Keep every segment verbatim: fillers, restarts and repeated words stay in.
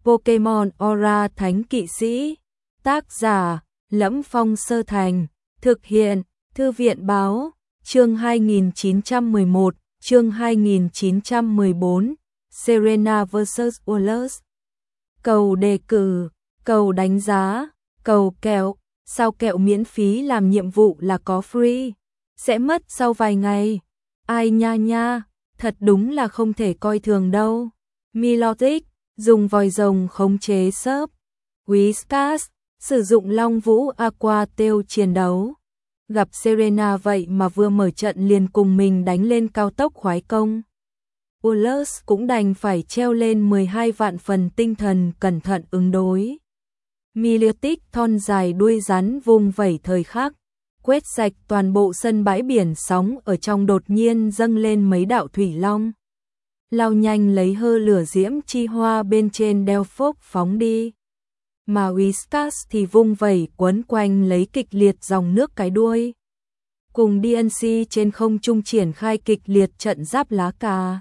Pokemon Aura Thánh Kỵ Sĩ. Tác giả: Lẫm Phong Sơ Thành. Thực hiện: Thư viện báo. Chương hai nghìn chín trăm mười một, chương hai nghìn chín trăm mười bốn. Serena versus. Wallace. Cầu đề cử, cầu đánh giá, cầu kẹo. Sao kẹo miễn phí làm nhiệm vụ là có free, sẽ mất sau vài ngày. Ai nha nha, thật đúng là không thể coi thường đâu. Milotic, dùng vòi rồng khống chế sớp. Whiskas, sử dụng Long Vũ Aqua Tail chiến đấu. Gặp Serena vậy mà vừa mở trận liền cùng mình đánh lên cao tốc khoái công. Wallace cũng đành phải treo lên mười hai vạn phần tinh thần cẩn thận ứng đối. Milotic thon dài đuôi rắn vung vẩy thời khắc, quét sạch toàn bộ sân bãi biển sóng ở trong đột nhiên dâng lên mấy đạo thủy long. Lao nhanh lấy hơ lửa diễm chi hoa bên trên đeo phốc phóng đi. Mà Whiskas thì vung vẩy quấn quanh lấy kịch liệt dòng nước cái đuôi. Cùng đê en xê trên không trung triển khai kịch liệt trận giáp lá cà.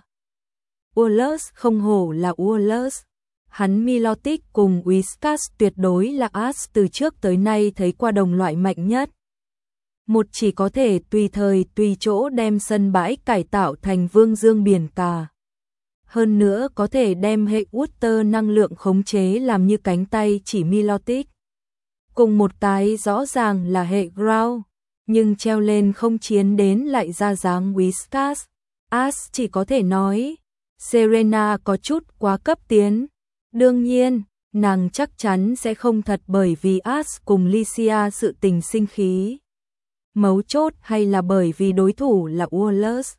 Wallace không hổ là Wallace. Hắn Milotic cùng Whiskas tuyệt đối là As từ trước tới nay thấy qua đồng loại mạnh nhất. Một chỉ có thể tùy thời tùy chỗ đem sân bãi cải tạo thành vương dương biển cả. Hơn nữa có thể đem hệ Water năng lượng khống chế làm như cánh tay chỉ Milotic. Cùng một cái rõ ràng là hệ Ground, nhưng treo lên không chiến đến lại ra dáng Whiskas. As chỉ có thể nói, Serena có chút quá cấp tiến. Đương nhiên, nàng chắc chắn sẽ không thật bởi vì As cùng Lycia sự tình sinh khí. Mấu chốt hay là bởi vì đối thủ là Wallace.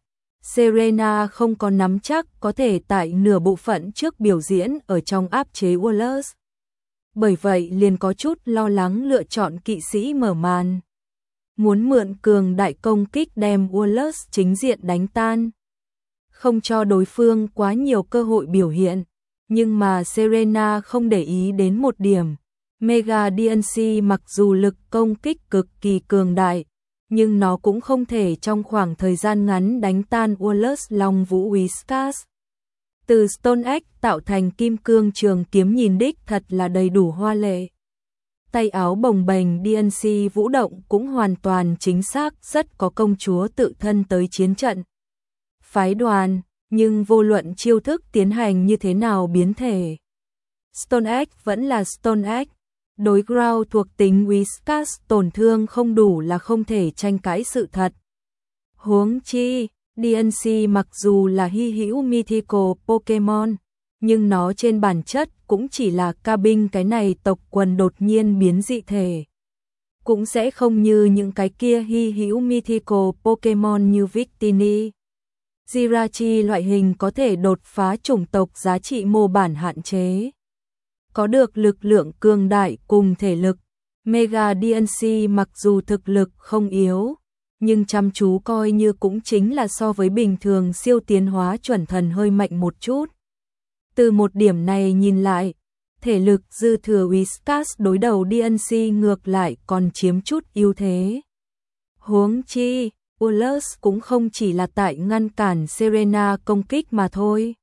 Serena không có nắm chắc có thể tại nửa bộ phận trước biểu diễn ở trong áp chế Wallace. Bởi vậy liền có chút lo lắng lựa chọn kỵ sĩ mở màn. Muốn mượn cường đại công kích đem Wallace chính diện đánh tan. Không cho đối phương quá nhiều cơ hội biểu hiện. Nhưng mà Serena không để ý đến một điểm. Mega đê en xê mặc dù lực công kích cực kỳ cường đại, nhưng nó cũng không thể trong khoảng thời gian ngắn đánh tan Wallace Long Vũ Whiskas. Từ Stone Axe tạo thành kim cương trường kiếm nhìn đích thật là đầy đủ hoa lệ. Tay áo bồng bềnh đê en xê vũ động cũng hoàn toàn chính xác, rất có công chúa tự thân tới chiến trận. Phái đoàn, nhưng vô luận chiêu thức tiến hành như thế nào biến thể. Stone Axe vẫn là Stone Axe. Đối Ground thuộc tính Whiskas tổn thương không đủ là không thể tranh cãi sự thật. Huống chi, đê en xê mặc dù là hy hữu mythical Pokemon, nhưng nó trên bản chất cũng chỉ là cabin cái này tộc quần đột nhiên biến dị thể. Cũng sẽ không như những cái kia hy hữu mythical Pokemon như Victini, Jirachi loại hình có thể đột phá chủng tộc giá trị mô bản hạn chế. Có được lực lượng cường đại cùng thể lực, Mega đê en xê mặc dù thực lực không yếu, nhưng chăm chú coi như cũng chính là so với bình thường siêu tiến hóa chuẩn thần hơi mạnh một chút. Từ một điểm này nhìn lại, thể lực dư thừa Whiskas đối đầu đê en xê ngược lại còn chiếm chút ưu thế. Huống chi, Wallace cũng không chỉ là tại ngăn cản Serena công kích mà thôi.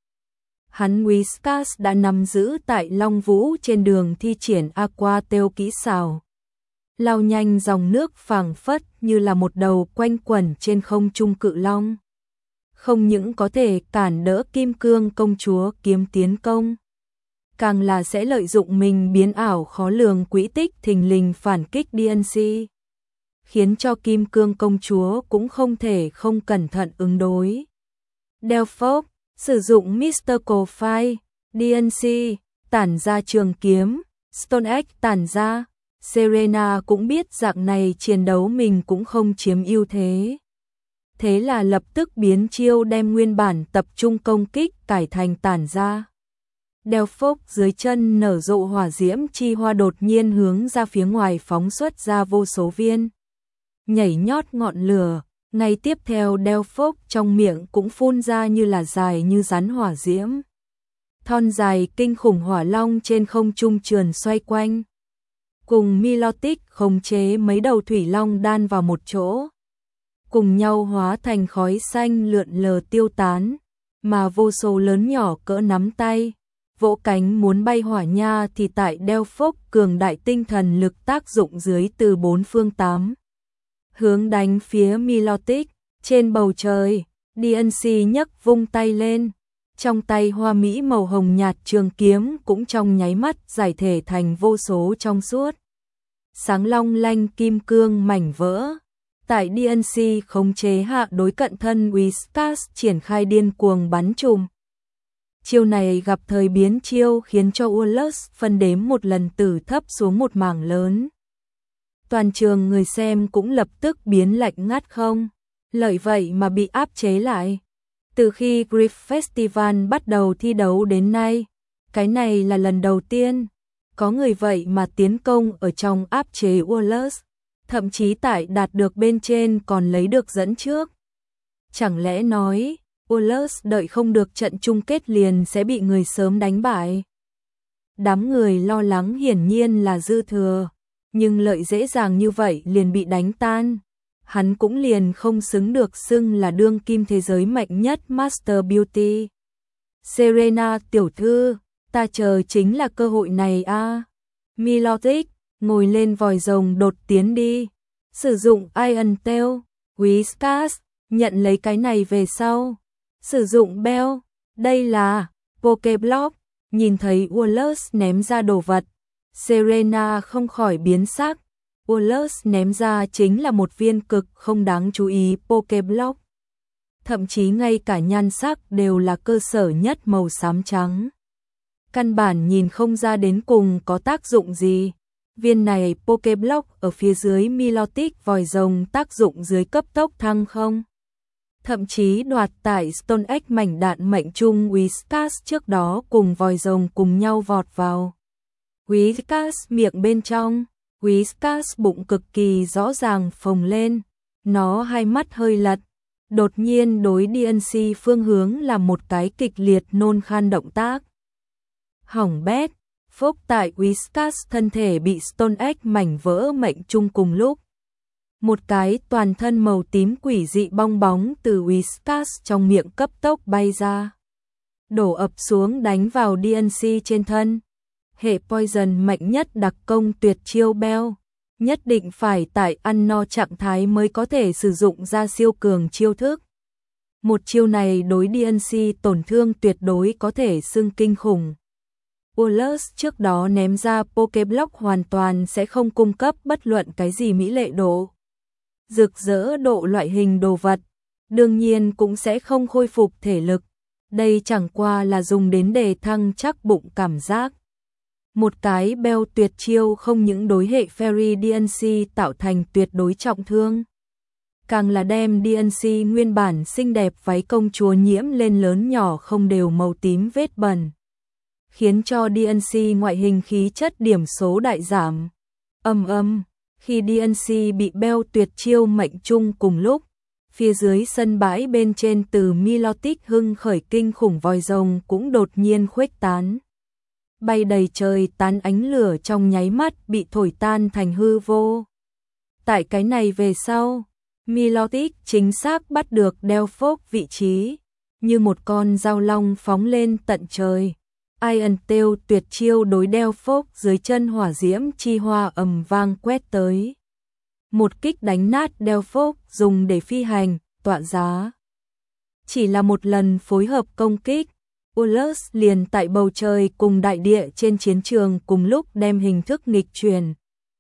Hắn Whiskas đã nắm giữ tại Long Vũ trên đường thi triển Aqua Tail kỹ xảo. Lao nhanh dòng nước phảng phất như là một đầu quanh quẩn trên không trung cự long. Không những có thể cản đỡ kim cương công chúa kiếm tiến công, càng là sẽ lợi dụng mình biến ảo khó lường quỹ tích thình lình phản kích đê en xê. Khiến cho kim cương công chúa cũng không thể không cẩn thận ứng đối. Delphos sử dụng Mystical Fire, đê en xê tản ra trường kiếm, Stone Axe tản ra. Serena cũng biết dạng này chiến đấu mình cũng không chiếm ưu thế. Thế là lập tức biến chiêu đem nguyên bản tập trung công kích cải thành tản ra. Delphos dưới chân nở rộ hỏa diễm chi hoa đột nhiên hướng ra phía ngoài phóng xuất ra vô số viên. Nhảy nhót ngọn lửa, ngay tiếp theo Delphos trong miệng cũng phun ra như là dài như rắn hỏa diễm. Thon dài kinh khủng hỏa long trên không trung trườn xoay quanh. Cùng Milotic khống chế mấy đầu thủy long đan vào một chỗ. Cùng nhau hóa thành khói xanh lượn lờ tiêu tán, mà vô số lớn nhỏ cỡ nắm tay, vỗ cánh muốn bay hỏa nha thì tại Delphos cường đại tinh thần lực tác dụng dưới từ bốn phương tám hướng đánh phía Milotic. Trên bầu trời, đê en xê nhấc vung tay lên, trong tay hoa mỹ màu hồng nhạt trường kiếm cũng trong nháy mắt giải thể thành vô số trong suốt sáng long lanh kim cương mảnh vỡ. Tại đê en xê khống chế hạ, đối cận thân Whiskas triển khai điên cuồng bắn trùm. Chiêu này gặp thời biến chiêu khiến cho Wallace phân đếm một lần tử thấp xuống một mảng lớn. Toàn trường người xem cũng lập tức biến lạnh ngắt không. Lợi vậy mà bị áp chế lại. Từ khi Griff Festival bắt đầu thi đấu đến nay, cái này là lần đầu tiên có người vậy mà tiến công ở trong áp chế Wallace, thậm chí tại đạt được bên trên còn lấy được dẫn trước. Chẳng lẽ nói Wallace đợi không được trận chung kết liền sẽ bị người sớm đánh bại? Đám người lo lắng hiển nhiên là dư thừa, nhưng lợi dễ dàng như vậy liền bị đánh tan. Hắn cũng liền không xứng được xưng là đương kim thế giới mạnh nhất Master Beauty. Serena tiểu thư, ta chờ chính là cơ hội này a. À. Milotic, ngồi lên vòi rồng đột tiến đi. Sử dụng Iron Tail, Whiskas, nhận lấy cái này về sau. Sử dụng Bell, đây là Pokéblock, nhìn thấy Wallace ném ra đồ vật. Serena không khỏi biến sắc. Wallace ném ra chính là một viên cực không đáng chú ý Pokéblock. Thậm chí ngay cả nhan sắc đều là cơ sở nhất màu xám trắng. Căn bản nhìn không ra đến cùng có tác dụng gì. Viên này Pokéblock ở phía dưới Milotic vòi rồng tác dụng dưới cấp tốc thăng không. Thậm chí đoạt tại Stone Egg mảnh đạn mệnh trung Whiskas trước đó cùng vòi rồng cùng nhau vọt vào. Whiskas miệng bên trong. Whiskas bụng cực kỳ rõ ràng phồng lên, nó hai mắt hơi lật, đột nhiên đối đê en xê phương hướng làm một cái kịch liệt nôn khan động tác. Hỏng bét, phốc tại Whiskas thân thể bị Stone Egg mảnh vỡ mệnh chung cùng lúc. Một cái toàn thân màu tím quỷ dị bong bóng từ Whiskas trong miệng cấp tốc bay ra, đổ ập xuống đánh vào đê en xê trên thân. Hệ Poison mạnh nhất đặc công tuyệt chiêu Bell, nhất định phải tại ăn no trạng thái mới có thể sử dụng ra siêu cường chiêu thức. Một chiêu này đối đê en xê tổn thương tuyệt đối có thể xưng kinh khủng. Wallace trước đó ném ra Pokéblock hoàn toàn sẽ không cung cấp bất luận cái gì mỹ lệ độ, rực rỡ độ loại hình đồ vật, đương nhiên cũng sẽ không khôi phục thể lực. Đây chẳng qua là dùng đến để thăng chắc bụng cảm giác. Một cái Bell tuyệt chiêu không những đối hệ Fairy đê en xê tạo thành tuyệt đối trọng thương, càng là đem đê en xê nguyên bản xinh đẹp váy công chúa nhiễm lên lớn nhỏ không đều màu tím vết bẩn, khiến cho đê en xê ngoại hình khí chất điểm số đại giảm. Âm âm, khi đê en xê bị Bell tuyệt chiêu mệnh chung cùng lúc, phía dưới sân bãi bên trên từ Milotic hưng khởi kinh khủng vòi rồng cũng đột nhiên khuếch tán. Bay đầy trời tán ánh lửa trong nháy mắt bị thổi tan thành hư vô. Tại cái này về sau, Milotic chính xác bắt được Delphos vị trí, như một con dao long phóng lên tận trời. Iron Tail tuyệt chiêu đối Delphos dưới chân hỏa diễm chi hoa ầm vang quét tới. Một kích đánh nát Delphos dùng để phi hành, tọa giá. Chỉ là một lần phối hợp công kích, Wallace liền tại bầu trời cùng đại địa trên chiến trường cùng lúc đem hình thức nghịch chuyển.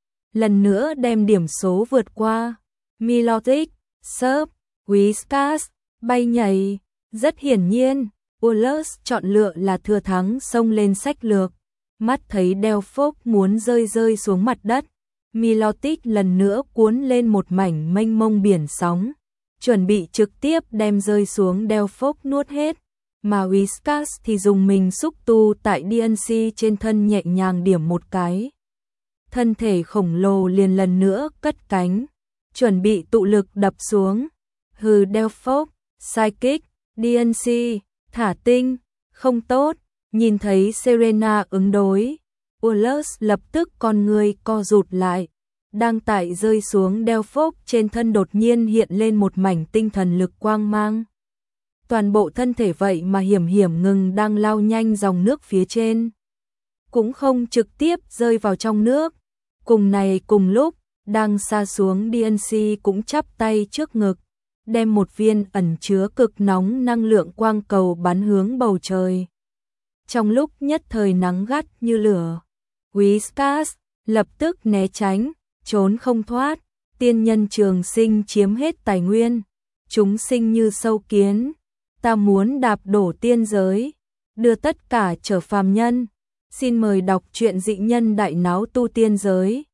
Lần nữa đem điểm số vượt qua. Milotic, Surf, Whiskas, bay nhảy. Rất hiển nhiên, Wallace chọn lựa là thừa thắng xông lên sách lược. Mắt thấy Delphos muốn rơi rơi xuống mặt đất, Milotic lần nữa cuốn lên một mảnh mênh mông biển sóng, chuẩn bị trực tiếp đem rơi xuống Delphos nuốt hết. Mà Whiskas thì dùng mình xúc tu tại đê en xê trên thân nhẹ nhàng điểm một cái. Thân thể khổng lồ liền lần nữa cất cánh, chuẩn bị tụ lực đập xuống. Hừ Delphos, Psychic, đê en xê, thả tinh, không tốt. Nhìn thấy Serena ứng đối, Wallace lập tức con người co rụt lại. Đang tại rơi xuống Delphos trên thân đột nhiên hiện lên một mảnh tinh thần lực quang mang. toàn bộ thân thể vậy mà hiểm hiểm ngừng đang lao nhanh dòng nước phía trên. Cũng không trực tiếp rơi vào trong nước. Cùng này cùng lúc, đang xa xuống đê en xê cũng chắp tay trước ngực, đem một viên ẩn chứa cực nóng năng lượng quang cầu bắn hướng bầu trời. Trong lúc nhất thời nắng gắt như lửa, Whiskas lập tức né tránh, trốn không thoát. Tiên nhân trường sinh chiếm hết tài nguyên, chúng sinh như sâu kiến, ta muốn đạp đổ tiên giới, đưa tất cả trở phàm nhân. Xin mời đọc truyện Dị Nhân Đại Náo Tu Tiên Giới.